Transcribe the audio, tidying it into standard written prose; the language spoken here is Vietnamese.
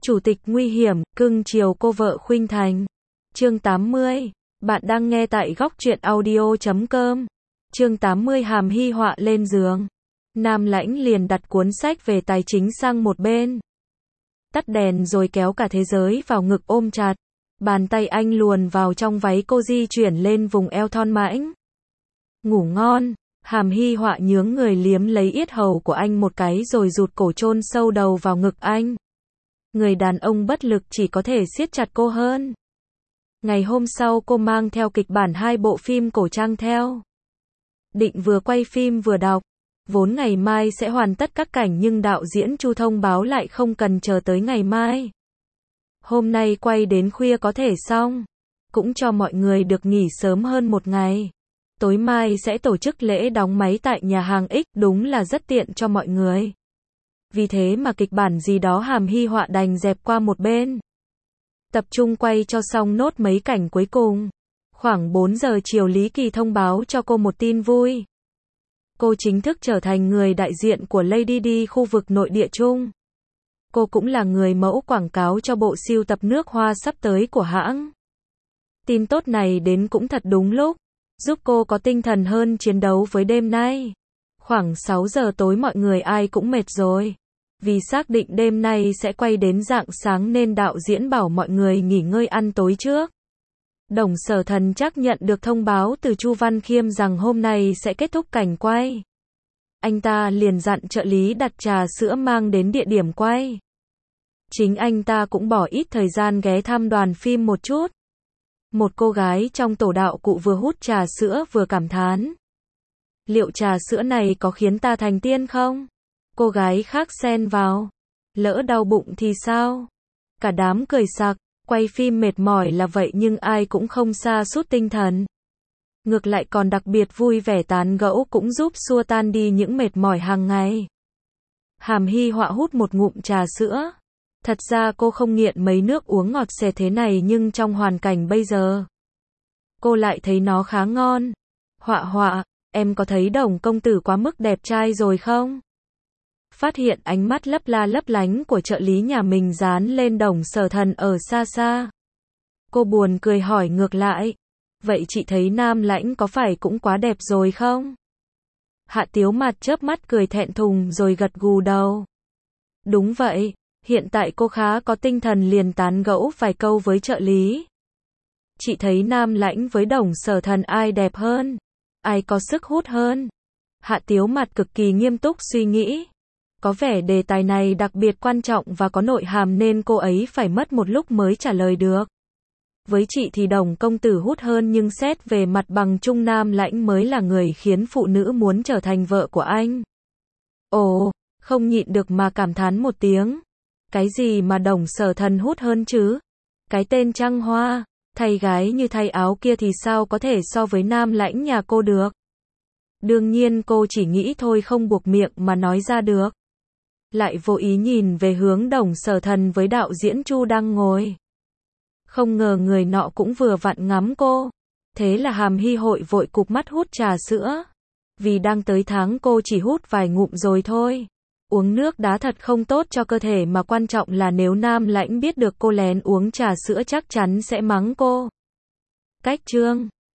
Chủ tịch nguy hiểm, cưng chiều cô vợ khuynh thành. Chương 80. Bạn đang nghe tại góc truyện audio.com. Chương 80 hàm hy họa lên giường. Nam Lãnh liền đặt cuốn sách về tài chính sang một bên. Tắt đèn rồi kéo cả thế giới vào ngực ôm chặt. Bàn tay anh luồn vào trong váy cô di chuyển lên vùng eo thon mãnh. Ngủ ngon. Hàm hy họa nhướng người liếm lấy yết hầu của anh một cái rồi rụt cổ chôn sâu đầu vào ngực anh. Người đàn ông bất lực chỉ có thể siết chặt cô hơn. Ngày hôm sau cô mang theo kịch bản 2 bộ phim cổ trang theo. Định vừa quay phim vừa đọc. Vốn ngày mai sẽ hoàn tất các cảnh nhưng đạo diễn Chu thông báo lại không cần chờ tới ngày mai. Hôm nay quay đến khuya có thể xong. Cũng cho mọi người được nghỉ sớm hơn một ngày. Tối mai sẽ tổ chức lễ đóng máy tại nhà hàng X, đúng là rất tiện cho mọi người. Vì thế mà kịch bản gì đó hàm hy họa đành dẹp qua một bên. Tập trung quay cho xong nốt mấy cảnh cuối cùng. Khoảng 4 giờ chiều Lý Kỳ thông báo cho cô một tin vui. Cô chính thức trở thành người đại diện của Lady Di khu vực nội địa Trung. Cô cũng là người mẫu quảng cáo cho bộ sưu tập nước hoa sắp tới của hãng. Tin tốt này đến cũng thật đúng lúc, giúp cô có tinh thần hơn chiến đấu với đêm nay. Khoảng 6 giờ tối mọi người ai cũng mệt rồi. Vì xác định đêm nay sẽ quay đến rạng sáng nên đạo diễn bảo mọi người nghỉ ngơi ăn tối trước. Đồng Sở Thần chắc nhận được thông báo từ Chu Văn Khiêm rằng hôm nay sẽ kết thúc cảnh quay. Anh ta liền dặn trợ lý đặt trà sữa mang đến địa điểm quay. Chính anh ta cũng bỏ ít thời gian ghé thăm đoàn phim một chút. Một cô gái trong tổ đạo cụ vừa hút trà sữa vừa cảm thán. Liệu trà sữa này có khiến ta thành tiên không? Cô gái khác xen vào. Lỡ đau bụng thì sao? Cả đám cười sặc. Quay phim mệt mỏi là vậy nhưng ai cũng không sa sút tinh thần. Ngược lại còn đặc biệt vui vẻ tán gẫu cũng giúp xua tan đi những mệt mỏi hàng ngày. Hàm hy họa hút một ngụm trà sữa. Thật ra cô không nghiện mấy nước uống ngọt xè thế này nhưng trong hoàn cảnh bây giờ, cô lại thấy nó khá ngon. Họa họa, em có thấy Đồng công tử quá mức đẹp trai rồi không? Phát hiện ánh mắt lấp la lấp lánh của trợ lý nhà mình dán lên Đồng Sở Thần ở xa xa. Cô buồn cười hỏi ngược lại. Vậy chị thấy Nam Lãnh có phải cũng quá đẹp rồi không? Hạ Tiếu Mạt chớp mắt cười thẹn thùng rồi gật gù đầu. Đúng vậy, hiện tại cô khá có tinh thần liền tán gẫu vài câu với trợ lý. Chị thấy Nam Lãnh với Đồng Sở Thần ai đẹp hơn? Ai có sức hút hơn? Hạ Tiếu Mạt cực kỳ nghiêm túc suy nghĩ. Có vẻ đề tài này đặc biệt quan trọng và có nội hàm nên cô ấy phải mất một lúc mới trả lời được. Với chị thì Đồng công tử hút hơn nhưng xét về mặt bằng chung Nam Lãnh mới là người khiến phụ nữ muốn trở thành vợ của anh. Ồ, không nhịn được mà cảm thán một tiếng. Cái gì mà Đồng Sở Thần hút hơn chứ? Cái tên trăng hoa, thay gái như thay áo kia thì sao có thể so với Nam Lãnh nhà cô được? Đương nhiên cô chỉ nghĩ thôi không buộc miệng mà nói ra được. Lại vô ý nhìn về hướng Đồng Sở Thần với đạo diễn Chu đang ngồi. Không ngờ người nọ cũng vừa vặn ngắm cô. Thế là hàm hy hội vội cụp mắt hút trà sữa. Vì đang tới tháng cô chỉ hút vài ngụm rồi thôi. Uống nước đá thật không tốt cho cơ thể mà quan trọng là nếu Nam Lãnh biết được cô lén uống trà sữa chắc chắn sẽ mắng cô. Cách chương